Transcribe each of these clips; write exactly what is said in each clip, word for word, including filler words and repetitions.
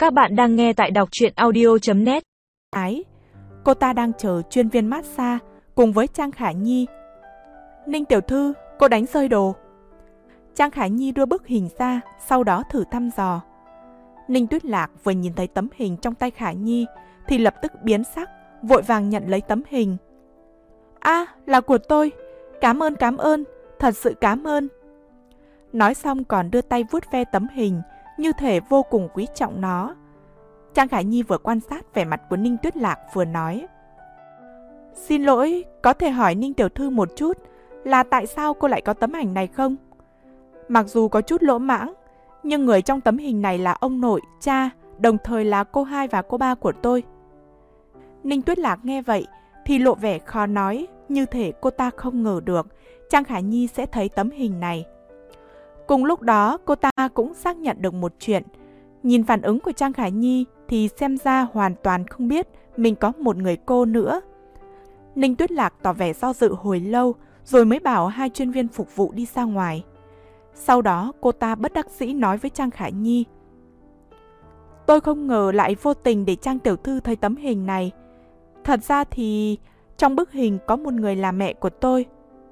Các bạn đang nghe tại đọc truyện audio chấm net. Ái, cô ta đang chờ chuyên viên massage cùng với Trang Khả Nhi. Ninh tiểu thư, cô đánh rơi đồ. Trang Khả Nhi đưa bức hình ra, sau đó thử thăm dò. Ninh Tuyết Lạc vừa nhìn thấy tấm hình trong tay Khả Nhi thì lập tức biến sắc, vội vàng nhận lấy tấm hình. À, là của tôi. Cảm ơn, cảm ơn, thật sự cảm ơn. Nói xong còn đưa tay vuốt ve tấm hình, như thể vô cùng quý trọng nó. Trang Khả Nhi vừa quan sát vẻ mặt của Ninh Tuyết Lạc vừa nói. Xin lỗi, có thể hỏi Ninh tiểu thư một chút là tại sao cô lại có tấm ảnh này không? Mặc dù có chút lỗ mãng, nhưng người trong tấm hình này là ông nội, cha, đồng thời là cô hai và cô ba của tôi. Ninh Tuyết Lạc nghe vậy thì lộ vẻ khó nói, như thể cô ta không ngờ được Trang Khả Nhi sẽ thấy tấm hình này. Cùng lúc đó cô ta cũng xác nhận được một chuyện. Nhìn phản ứng của Trang Khả Nhi thì xem ra hoàn toàn không biết mình có một người cô nữa. Ninh Tuyết Lạc tỏ vẻ do dự hồi lâu rồi mới bảo hai chuyên viên phục vụ đi ra ngoài. Sau đó cô ta bất đắc dĩ nói với Trang Khả Nhi. Tôi không ngờ lại vô tình để Trang tiểu thư thấy tấm hình này. Thật ra thì trong bức hình có một người là mẹ của tôi.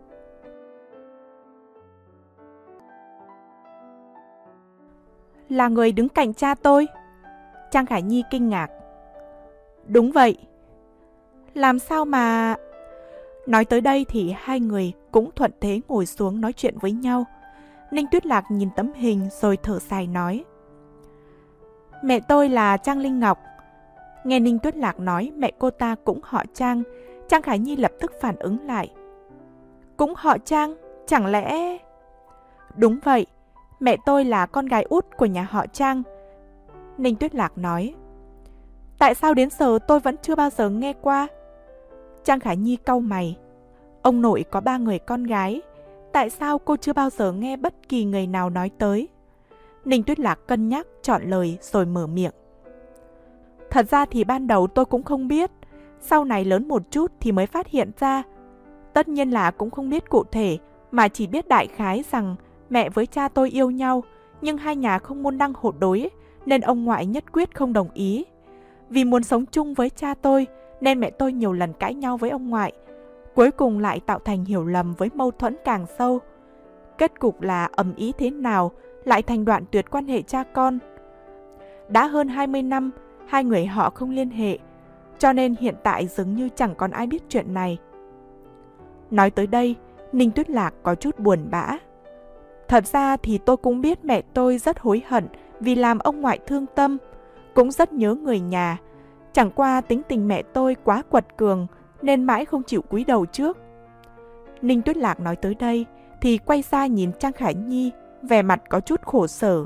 Là người đứng cạnh cha tôi? Trang Khả Nhi kinh ngạc. Đúng vậy. Làm sao mà... Nói tới đây thì hai người cũng thuận thế ngồi xuống nói chuyện với nhau. Ninh Tuyết Lạc nhìn tấm hình rồi thở dài nói. Mẹ tôi là Trang Linh Ngọc. Nghe Ninh Tuyết Lạc nói mẹ cô ta cũng họ Trang, Trang Khả Nhi lập tức phản ứng lại. Cũng họ Trang, chẳng lẽ... Đúng vậy, mẹ tôi là con gái út của nhà họ Trang. Ninh Tuyết Lạc nói. Tại sao đến giờ tôi vẫn chưa bao giờ nghe qua? Trang Khả Nhi cau mày. Ông nội có ba người con gái, tại sao cô chưa bao giờ nghe bất kỳ người nào nói tới? Ninh Tuyết Lạc cân nhắc chọn lời rồi mở miệng. Thật ra thì ban đầu tôi cũng không biết, sau này lớn một chút thì mới phát hiện ra. Tất nhiên là cũng không biết cụ thể, mà chỉ biết đại khái rằng mẹ với cha tôi yêu nhau, nhưng hai nhà không môn đăng hộ đối, nên ông ngoại nhất quyết không đồng ý. Vì muốn sống chung với cha tôi, nên mẹ tôi nhiều lần cãi nhau với ông ngoại. Cuối cùng lại tạo thành hiểu lầm với mâu thuẫn càng sâu. Kết cục là ầm ĩ thế nào, lại thành đoạn tuyệt quan hệ cha con. Đã hơn hai mươi năm, hai người họ không liên hệ, cho nên hiện tại dường như chẳng còn ai biết chuyện này. Nói tới đây, Ninh Tuyết Lạc có chút buồn bã. Thật ra thì tôi cũng biết mẹ tôi rất hối hận vì làm ông ngoại thương tâm, cũng rất nhớ người nhà. Chẳng qua tính tình mẹ tôi quá quật cường nên mãi không chịu cúi đầu trước. Ninh Tuyết Lạc nói tới đây thì quay ra nhìn Trang Khả Nhi, vẻ mặt có chút khổ sở.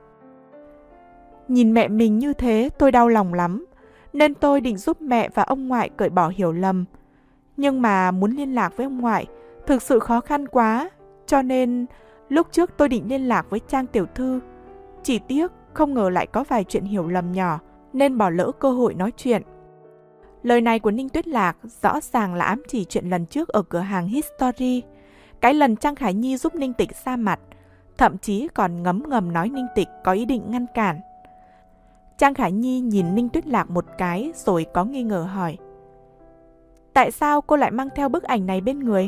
Nhìn mẹ mình như thế tôi đau lòng lắm, nên tôi định giúp mẹ và ông ngoại cởi bỏ hiểu lầm. Nhưng mà muốn liên lạc với ông ngoại thực sự khó khăn quá, cho nên lúc trước tôi định liên lạc với Trang tiểu thư. Chỉ tiếc không ngờ lại có vài chuyện hiểu lầm nhỏ nên bỏ lỡ cơ hội nói chuyện. Lời này của Ninh Tuyết Lạc rõ ràng là ám chỉ chuyện lần trước ở cửa hàng History. Cái lần Trang Khả Nhi giúp Ninh Tịch xa mặt, thậm chí còn ngấm ngầm nói Ninh Tịch có ý định ngăn cản. Trang Khả Nhi nhìn Ninh Tuyết Lạc một cái rồi có nghi ngờ hỏi. Tại sao cô lại mang theo bức ảnh này bên người?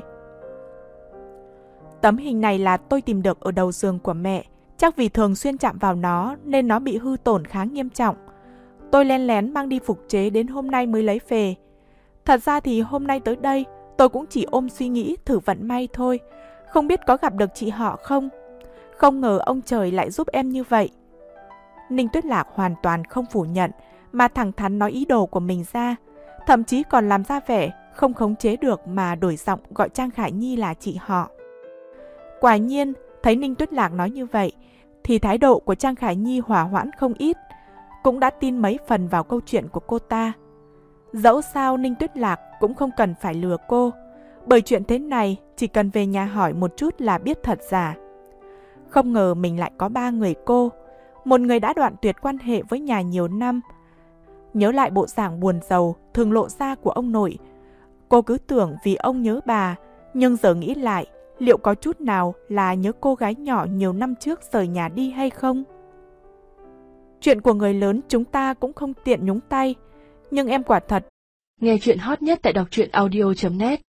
Tấm hình này là tôi tìm được ở đầu giường của mẹ. Chắc vì thường xuyên chạm vào nó nên nó bị hư tổn khá nghiêm trọng. Tôi len lén mang đi phục chế đến hôm nay mới lấy về. Thật ra thì hôm nay tới đây tôi cũng chỉ ôm suy nghĩ thử vận may thôi, không biết có gặp được chị họ không. Không ngờ ông trời lại giúp em như vậy. Ninh Tuyết Lạc hoàn toàn không phủ nhận mà thẳng thắn nói ý đồ của mình ra, thậm chí còn làm ra vẻ không khống chế được mà đổi giọng gọi Trang Khả Nhi là chị họ. Quả nhiên, thấy Ninh Tuyết Lạc nói như vậy thì thái độ của Trang Khả Nhi hòa hoãn không ít, cũng đã tin mấy phần vào câu chuyện của cô ta. Dẫu sao Ninh Tuyết Lạc cũng không cần phải lừa cô, bởi chuyện thế này chỉ cần về nhà hỏi một chút là biết thật giả. Không ngờ mình lại có ba người cô, một người đã đoạn tuyệt quan hệ với nhà nhiều năm. Nhớ lại bộ dạng buồn rầu thường lộ ra của ông nội, cô cứ tưởng vì ông nhớ bà, nhưng giờ nghĩ lại, liệu có chút nào là nhớ cô gái nhỏ nhiều năm trước rời nhà đi hay không? Chuyện của người lớn chúng ta cũng không tiện nhúng tay, nhưng em quả thật. Nghe chuyện hot nhất tại đọc truyện audio chấm net